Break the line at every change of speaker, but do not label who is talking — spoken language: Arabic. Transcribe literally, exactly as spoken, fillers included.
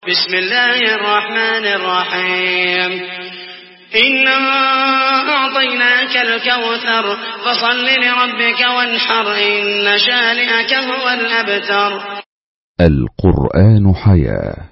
بسم الله الرحمن الرحيم إنا أعطيناك الكوثر فصل لربك وانحر إن شانئك هو الأبتر.
القرآن حياة.